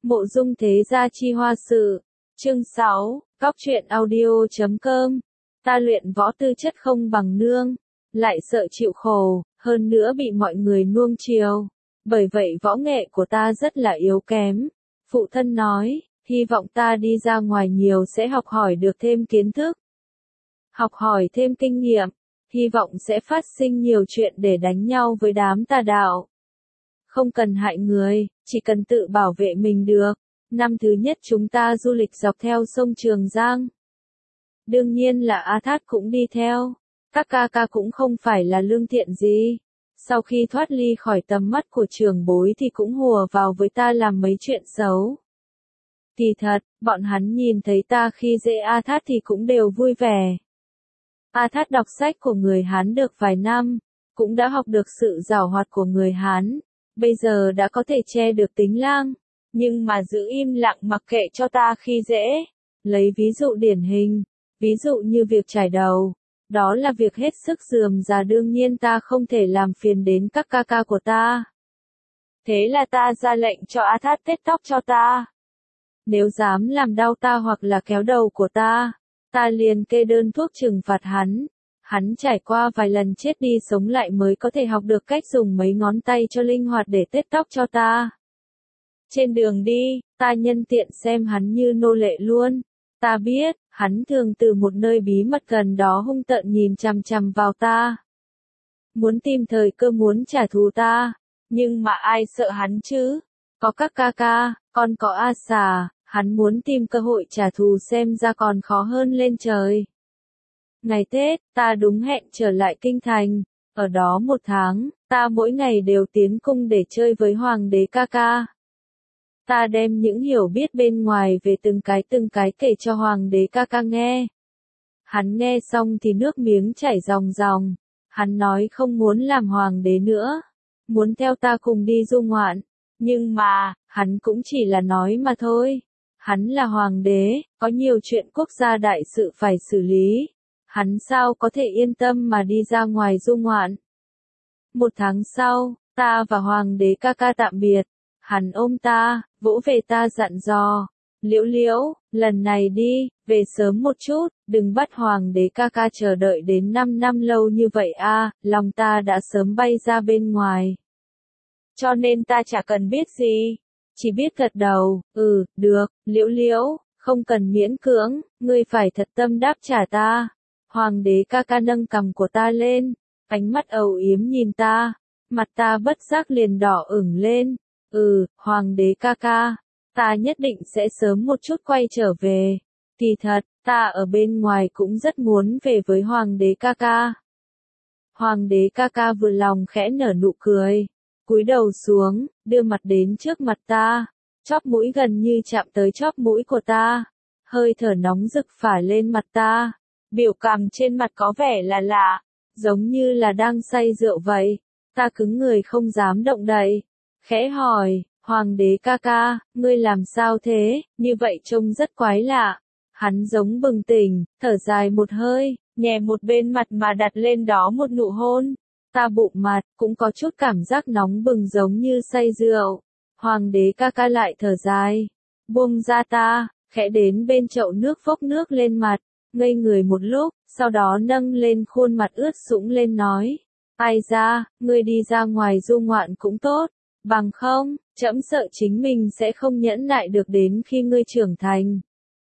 Mộ Dung Thế Gia Chi Hoa Sự. Chương 6, Cóc truyện audio.com. Ta luyện võ tư chất không bằng nương, lại sợ chịu khổ, hơn nữa bị mọi người nuông chiều. Bởi vậy võ nghệ của ta rất là yếu kém. Phụ thân nói, hy vọng ta đi ra ngoài nhiều sẽ học hỏi được thêm kiến thức, học hỏi thêm kinh nghiệm, hy vọng sẽ phát sinh nhiều chuyện để đánh nhau với đám tà đạo. Không cần hại người, chỉ cần tự bảo vệ mình được. Năm thứ nhất chúng ta du lịch dọc theo sông Trường Giang. Đương nhiên là A Thát cũng đi theo. Các ca ca cũng không phải là lương thiện gì. Sau khi thoát ly khỏi tầm mắt của trưởng bối thì cũng hùa vào với ta làm mấy chuyện xấu. Kỳ thật, bọn hắn nhìn thấy ta khi dễ A Thát thì cũng đều vui vẻ. A Thát đọc sách của người Hán được vài năm, cũng đã học được sự giàu hoạt của người Hán. Bây giờ đã có thể che được tính lang, nhưng mà giữ im lặng mặc kệ cho ta khi dễ. Lấy ví dụ điển hình, ví dụ như việc chải đầu, đó là việc hết sức rườm rà, đương nhiên ta không thể làm phiền đến các ca ca của ta. Thế là ta ra lệnh cho A Thát tết tóc cho ta. Nếu dám làm đau ta hoặc là kéo đầu của ta liền kê đơn thuốc trừng phạt hắn. Hắn trải qua vài lần chết đi sống lại mới có thể học được cách dùng mấy ngón tay cho linh hoạt để tết tóc cho ta. Trên đường đi, ta nhân tiện xem hắn như nô lệ luôn. Ta biết, hắn thường từ một nơi bí mật gần đó hung tợn nhìn chằm chằm vào ta. Muốn tìm thời cơ muốn trả thù ta. Nhưng mà ai sợ hắn chứ? Có các ca ca, còn có A Xà, hắn muốn tìm cơ hội trả thù xem ra còn khó hơn lên trời. Ngày Tết, ta đúng hẹn trở lại kinh thành. Ở đó một tháng, ta mỗi ngày đều tiến cung để chơi với hoàng đế ca ca. Ta đem những hiểu biết bên ngoài về từng cái kể cho hoàng đế ca ca nghe. Hắn nghe xong thì nước miếng chảy ròng ròng. Hắn nói không muốn làm hoàng đế nữa, muốn theo ta cùng đi du ngoạn. Nhưng mà, hắn cũng chỉ là nói mà thôi. Hắn là hoàng đế, có nhiều chuyện quốc gia đại sự phải xử lý. Hắn sao có thể yên tâm mà đi ra ngoài du ngoạn. Một tháng sau, ta và hoàng đế ca ca tạm biệt. Hắn ôm ta, vỗ về ta dặn dò. Liễu Liễu, lần này đi, về sớm một chút, đừng bắt hoàng đế ca ca chờ đợi đến 5 năm lâu như vậy a. Lòng ta đã sớm bay ra bên ngoài. Cho nên ta chả cần biết gì, chỉ biết gật đầu, được, Liễu Liễu, không cần miễn cưỡng, ngươi phải thật tâm đáp trả ta. Hoàng đế ca ca nâng cằm của ta lên, ánh mắt âu yếm nhìn ta, mặt ta bất giác liền đỏ ửng lên. Hoàng đế ca ca, ta nhất định sẽ sớm một chút quay trở về. Kỳ thật, ta ở bên ngoài cũng rất muốn về với hoàng đế ca ca. Hoàng đế ca ca vừa lòng khẽ nở nụ cười, cúi đầu xuống, đưa mặt đến trước mặt ta, chóp mũi gần như chạm tới chóp mũi của ta, hơi thở nóng rực phả lên mặt ta, biểu cảm trên mặt có vẻ là lạ, giống như là đang say rượu vậy. Ta cứng người không dám động đậy, khẽ hỏi, hoàng đế ca ca, ngươi làm sao thế, như vậy trông rất quái lạ. Hắn giống bừng tỉnh, thở dài một hơi, nhẹ một bên mặt mà đặt lên đó một nụ hôn. Ta bụng mặt, cũng có chút cảm giác nóng bừng giống như say rượu. Hoàng đế ca ca lại thở dài, buông ra ta, khẽ đến bên chậu nước phốc nước lên mặt, ngây người một lúc, sau đó nâng lên khuôn mặt ướt sũng lên nói, ai ra, ngươi đi ra ngoài du ngoạn cũng tốt, bằng không, trẫm sợ chính mình sẽ không nhẫn nại được đến khi ngươi trưởng thành.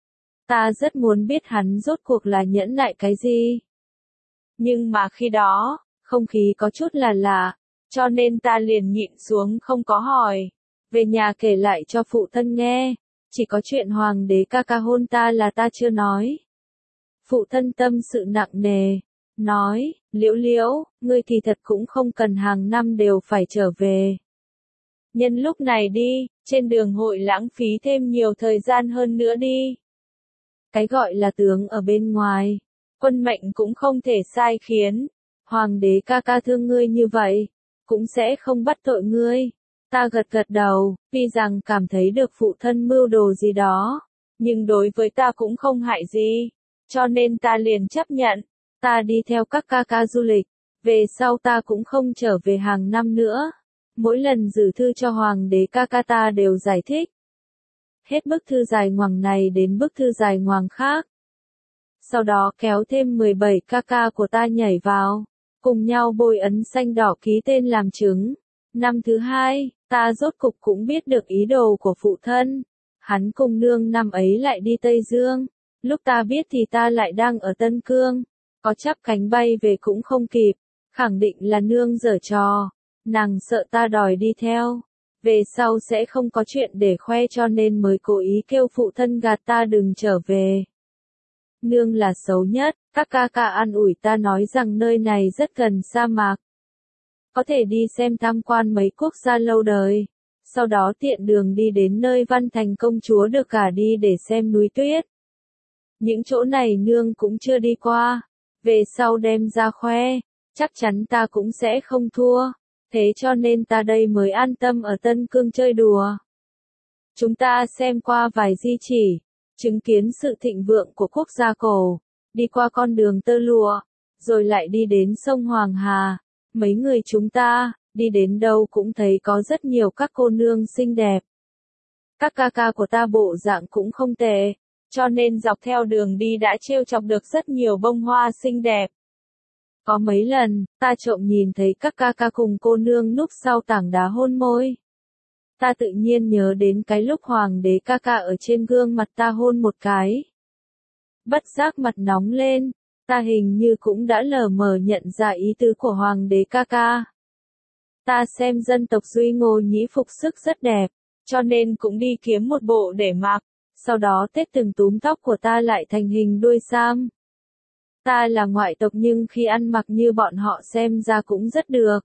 Ta rất muốn biết hắn rốt cuộc là nhẫn nại cái gì. Nhưng mà khi đó, không khí có chút là lạ, cho nên ta liền nhịn xuống không có hỏi. Về nhà kể lại cho phụ thân nghe, chỉ có chuyện hoàng đế ca ca hôn ta là ta chưa nói. Phụ thân tâm sự nặng nề, nói, Liễu Liễu, ngươi kỳ thật cũng không cần hàng năm đều phải trở về. Nhân lúc này đi, trên đường hội lãng phí thêm nhiều thời gian hơn nữa đi. Cái gọi là tướng ở bên ngoài, quân mệnh cũng không thể sai khiến. Hoàng đế ca ca thương ngươi như vậy, cũng sẽ không bắt tội ngươi. Ta gật gật đầu, tuy rằng cảm thấy được phụ thân mưu đồ gì đó, nhưng đối với ta cũng không hại gì, cho nên ta liền chấp nhận. Ta đi theo các ca ca du lịch, về sau ta cũng không trở về hàng năm nữa. Mỗi lần gửi thư cho hoàng đế ca ca ta đều giải thích. hết bức thư dài ngoằng này đến bức thư dài ngoằng khác. Sau đó kéo thêm 17 ca ca của ta nhảy vào, cùng nhau bôi ấn xanh đỏ ký tên làm chứng. Năm thứ hai, ta rốt cục cũng biết được ý đồ của phụ thân. Hắn cùng nương năm ấy lại đi Tây Dương. Lúc ta biết thì ta lại đang ở Tân Cương. Có chắp cánh bay về cũng không kịp. Khẳng định là nương giở trò. Nàng sợ ta đòi đi theo. Về sau sẽ không có chuyện để khoe cho nên mới cố ý kêu phụ thân gạt ta đừng trở về. Nương là xấu nhất, các ca ca an ủi ta nói rằng nơi này rất gần sa mạc. Có thể đi xem tham quan mấy quốc gia lâu đời. Sau đó tiện đường đi đến nơi Văn Thành công chúa được gả đi để xem núi tuyết. Những chỗ này nương cũng chưa đi qua. Về sau đem ra khoe, chắc chắn ta cũng sẽ không thua. Thế cho nên ta đây mới an tâm ở Tân Cương chơi đùa. Chúng ta xem qua vài di chỉ, chứng kiến sự thịnh vượng của quốc gia cổ, đi qua con đường tơ lụa, rồi lại đi đến sông Hoàng Hà. Mấy người chúng ta, đi đến đâu cũng thấy có rất nhiều các cô nương xinh đẹp. Các ca ca của ta bộ dạng cũng không tệ, cho nên dọc theo đường đi đã trêu chọc được rất nhiều bông hoa xinh đẹp. Có mấy lần, ta trộm nhìn thấy các ca ca cùng cô nương núp sau tảng đá hôn môi. Ta tự nhiên nhớ đến cái lúc hoàng đế ca ca ở trên gương mặt ta hôn một cái. Bất giác mặt nóng lên, ta hình như cũng đã lờ mờ nhận ra ý tứ của hoàng đế ca ca. Ta xem dân tộc Duy Ngô Nhĩ phục sức rất đẹp, cho nên cũng đi kiếm một bộ để mặc, sau đó tết từng túm tóc của ta lại thành hình đuôi sam. Ta là ngoại tộc nhưng khi ăn mặc như bọn họ xem ra cũng rất được.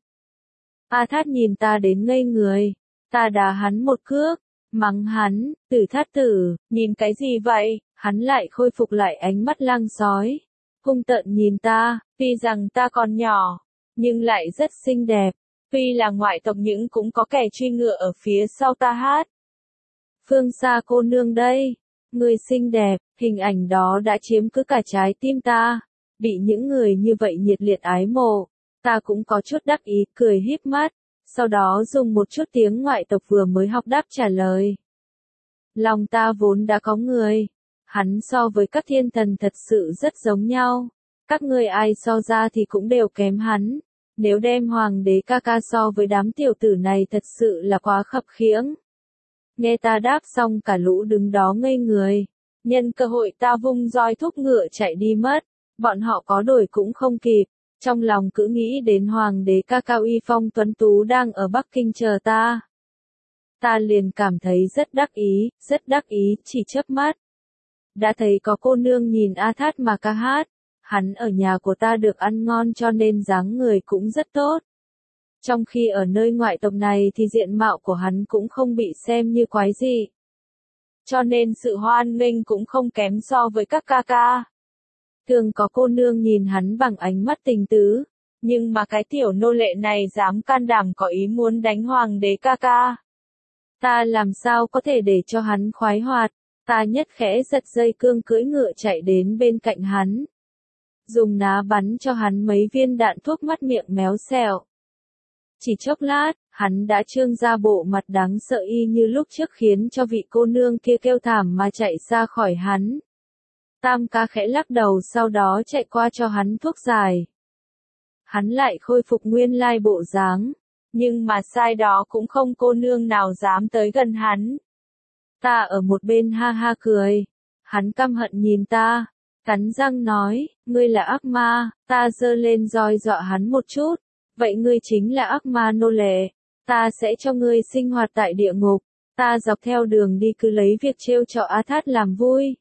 A Thát nhìn ta đến ngây người, ta đá hắn một cước, mắng hắn, Tử Thát tử, nhìn cái gì vậy, hắn lại khôi phục lại ánh mắt lang sói. Hung tợn nhìn ta, tuy rằng ta còn nhỏ, nhưng lại rất xinh đẹp, tuy là ngoại tộc nhưng cũng có kẻ truy ngựa ở phía sau ta hát. Phương xa cô nương đây, người xinh đẹp, hình ảnh đó đã chiếm cứ cả trái tim ta, bị những người như vậy nhiệt liệt ái mộ, ta cũng có chút đắc ý, cười híp mắt, sau đó dùng một chút tiếng ngoại tộc vừa mới học đáp trả lời. Lòng ta vốn đã có người, hắn so với các thiên thần thật sự rất giống nhau, các ngươi ai so ra thì cũng đều kém hắn, nếu đem hoàng đế ca ca so với đám tiểu tử này thật sự là quá khập khiễng. Nghe ta đáp xong cả lũ đứng đó ngây người, nhân cơ hội ta vung roi thúc ngựa chạy đi mất, bọn họ có đuổi cũng không kịp, trong lòng cứ nghĩ đến hoàng đế ca ca uy phong tuấn tú đang ở Bắc Kinh chờ ta. Ta liền cảm thấy rất đắc ý, chỉ chớp mắt. Đã thấy có cô nương nhìn A Thát mà ca hát, hắn ở nhà của ta được ăn ngon cho nên dáng người cũng rất tốt. Trong khi ở nơi ngoại tộc này thì diện mạo của hắn cũng không bị xem như quái dị. Cho nên sự hoan nghênh cũng không kém so với các ca ca. Thường có cô nương nhìn hắn bằng ánh mắt tình tứ, nhưng mà cái tiểu nô lệ này dám can đảm có ý muốn đánh hoàng đế ca ca. Ta làm sao có thể để cho hắn khoái hoạt, ta nhất khẽ giật dây cương cưỡi ngựa chạy đến bên cạnh hắn. Dùng ná bắn cho hắn mấy viên đạn thuốc mắt miệng méo xẹo. Chỉ chốc lát, hắn đã trương ra bộ mặt đáng sợ y như lúc trước khiến cho vị cô nương kia kêu thảm mà chạy ra khỏi hắn. Tam ca khẽ lắc đầu sau đó chạy qua cho hắn thuốc giải. Hắn lại khôi phục nguyên lai bộ dáng, nhưng mà sai đó cũng không cô nương nào dám tới gần hắn. Ta ở một bên ha ha cười, hắn căm hận nhìn ta, cắn răng nói, ngươi là ác ma, ta giơ lên roi dọa hắn một chút, vậy ngươi chính là ác ma nô lệ, ta sẽ cho ngươi sinh hoạt tại địa ngục, ta dọc theo đường đi cứ lấy việc trêu chọc A Thát làm vui.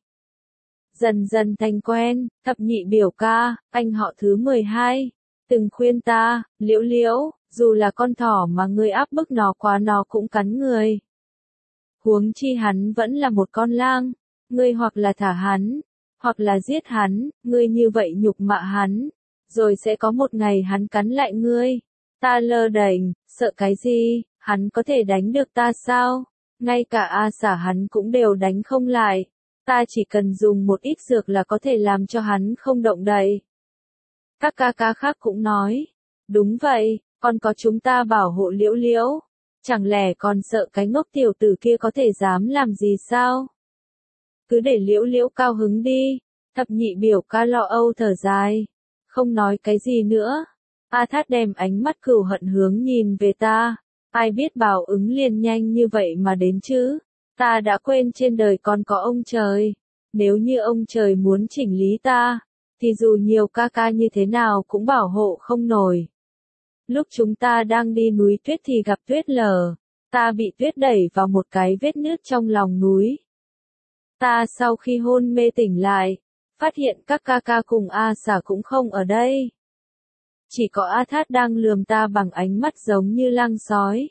Dần dần thành quen, thập nhị biểu ca, anh họ thứ 12, từng khuyên ta, Liễu Liễu, dù là con thỏ mà ngươi áp bức nó quá nó cũng cắn người. Huống chi hắn vẫn là một con lang, ngươi hoặc là thả hắn, hoặc là giết hắn, ngươi như vậy nhục mạ hắn, rồi sẽ có một ngày hắn cắn lại ngươi. Ta lơ đễnh, sợ cái gì, hắn có thể đánh được ta sao? Ngay cả A Xả hắn cũng đều đánh không lại. Ta chỉ cần dùng một ít dược là có thể làm cho hắn không động đậy. Các ca ca khác cũng nói, đúng vậy, còn có chúng ta bảo hộ Liễu Liễu. Chẳng lẽ còn sợ cái ngốc tiểu tử kia có thể dám làm gì sao? Cứ để Liễu Liễu cao hứng đi. Thập nhị biểu ca lo âu thở dài. Không nói cái gì nữa. A Thát đem ánh mắt cừu hận hướng nhìn về ta. Ai biết báo ứng liền nhanh như vậy mà đến chứ. Ta đã quên trên đời còn có ông trời. Nếu như ông trời muốn chỉnh lý ta, thì dù nhiều ca ca như thế nào cũng bảo hộ không nổi. Lúc chúng ta đang đi núi tuyết thì gặp tuyết lở. Ta bị tuyết đẩy vào một cái vết nứt trong lòng núi. Ta sau khi hôn mê tỉnh lại, phát hiện các ca ca cùng A Xà cũng không ở đây. Chỉ có A Thát đang lườm ta bằng ánh mắt giống như lang sói.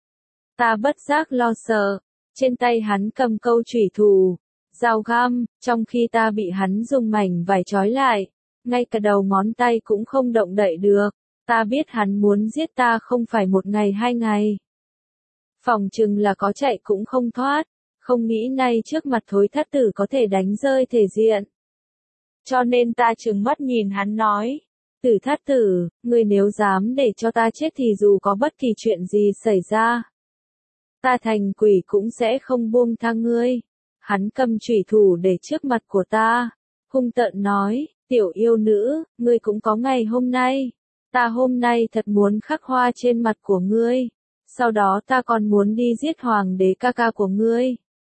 Ta bất giác lo sợ, trên tay hắn cầm câu chủy thủ, dao găm, trong khi ta bị hắn dùng mảnh vải trói lại, ngay cả đầu ngón tay cũng không động đậy được. Ta biết hắn muốn giết ta không phải một ngày hai ngày. Phòng chừng là có chạy cũng không thoát, không nghĩ nay trước mặt Thối Thất Tử có thể đánh rơi thể diện. Cho nên ta trừng mắt nhìn hắn nói, Tử Thất Tử, ngươi nếu dám để cho ta chết thì dù có bất kỳ chuyện gì xảy ra, ta thành quỷ cũng sẽ không buông tha ngươi. Hắn cầm chủy thủ để trước mặt của ta, hung tợn nói, tiểu yêu nữ, ngươi cũng có ngày hôm nay. Ta hôm nay thật muốn khắc hoa trên mặt của ngươi. Sau đó ta còn muốn đi giết hoàng đế ca ca của ngươi.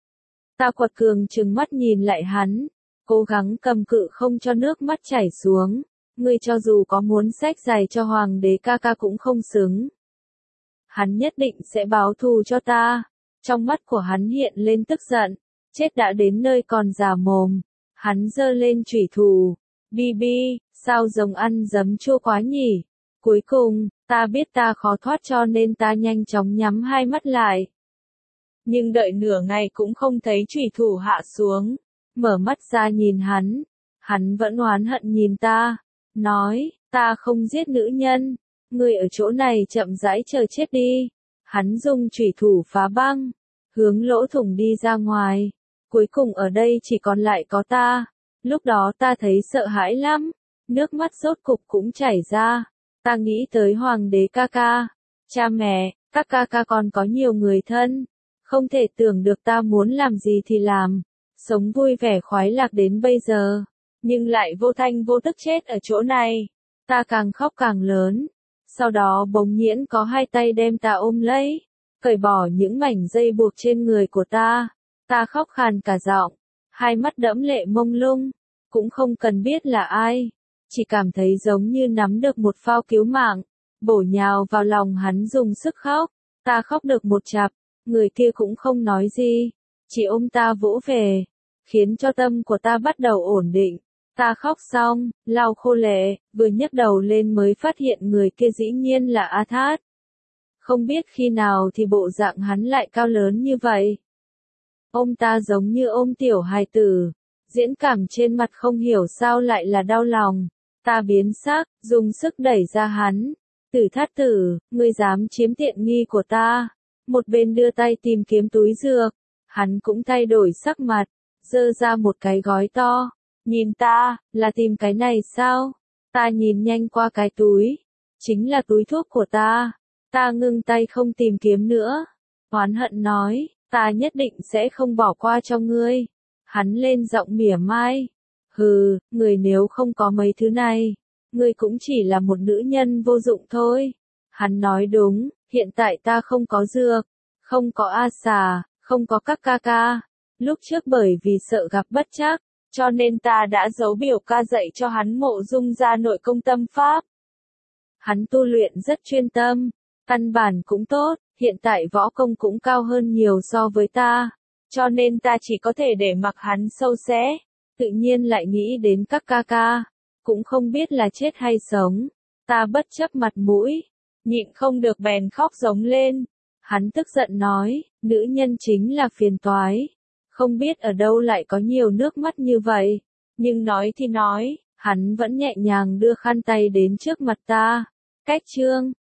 Ta quật cường trừng mắt nhìn lại hắn, cố gắng cầm cự không cho nước mắt chảy xuống. Ngươi cho dù có muốn xách giày cho hoàng đế ca ca cũng không xứng. Hắn nhất định sẽ báo thù cho ta. Trong mắt của hắn hiện lên tức giận, chết đã đến nơi còn già mồm. Hắn giơ lên chủy thủ. Bi, sao giống ăn giấm chua quá nhỉ? Cuối cùng, ta biết ta khó thoát cho nên ta nhanh chóng nhắm hai mắt lại. Nhưng đợi nửa ngày cũng không thấy chủy thủ hạ xuống. Mở mắt ra nhìn hắn vẫn oán hận nhìn ta, nói, ta không giết nữ nhân, ngươi ở chỗ này chậm rãi chờ chết đi. Hắn dùng chủy thủ phá băng, hướng lỗ thủng đi ra ngoài. Cuối cùng ở đây chỉ còn lại có ta. Lúc đó ta thấy sợ hãi lắm, nước mắt rốt cục cũng chảy ra. Ta nghĩ tới hoàng đế ca ca, cha mẹ, các ca ca còn có nhiều người thân. Không thể tưởng được ta muốn làm gì thì làm, sống vui vẻ khoái lạc đến bây giờ, nhưng lại vô thanh vô tức chết ở chỗ này. Ta càng khóc càng lớn. Sau đó bỗng nhiên có hai tay đem ta ôm lấy, cởi bỏ những mảnh dây buộc trên người của ta. Ta khóc khàn cả giọng, hai mắt đẫm lệ mông lung, cũng không cần biết là ai, chỉ cảm thấy giống như nắm được một phao cứu mạng, bổ nhào vào lòng hắn dùng sức khóc. Ta khóc được một chặp, người kia cũng không nói gì, chỉ ôm ta vỗ về, khiến cho tâm của ta bắt đầu ổn định. Ta khóc xong, lau khô lệ, vừa nhấc đầu lên mới phát hiện người kia dĩ nhiên là A Thát. Không biết khi nào thì bộ dạng hắn lại cao lớn như vậy. Ôm ta giống như ôm tiểu hài tử, diễn cảm trên mặt không hiểu sao lại là đau lòng. Ta biến sắc, dùng sức đẩy ra hắn. Tử Thát Tử, ngươi dám chiếm tiện nghi của ta. Một bên đưa tay tìm kiếm túi dược, hắn cũng thay đổi sắc mặt, giơ ra một cái gói to. Nhìn ta, là tìm cái này sao? Ta nhìn nhanh qua cái túi, chính là túi thuốc của ta. Ta ngưng tay không tìm kiếm nữa. Oán hận nói, ta nhất định sẽ không bỏ qua cho ngươi. Hắn lên giọng mỉa mai. Hừ, người nếu không có mấy thứ này, ngươi cũng chỉ là một nữ nhân vô dụng thôi. Hắn nói đúng, hiện tại ta không có dược, không có A Xà, không có các ca ca. Lúc trước bởi vì sợ gặp bất trắc, cho nên ta đã giấu biểu ca dạy cho hắn Mộ Dung gia nội công tâm pháp. Hắn tu luyện rất chuyên tâm, căn bản cũng tốt, hiện tại võ công cũng cao hơn nhiều so với ta, cho nên ta chỉ có thể để mặc hắn sâu xé. Tự nhiên lại nghĩ đến các ca ca, cũng không biết là chết hay sống. Ta bất chấp mặt mũi, nhịn không được bèn khóc giống lên. Hắn tức giận nói, nữ nhân chính là phiền toái. Không biết ở đâu lại có nhiều nước mắt như vậy. Nhưng nói thì nói, hắn vẫn nhẹ nhàng đưa khăn tay đến trước mặt ta. Cách chương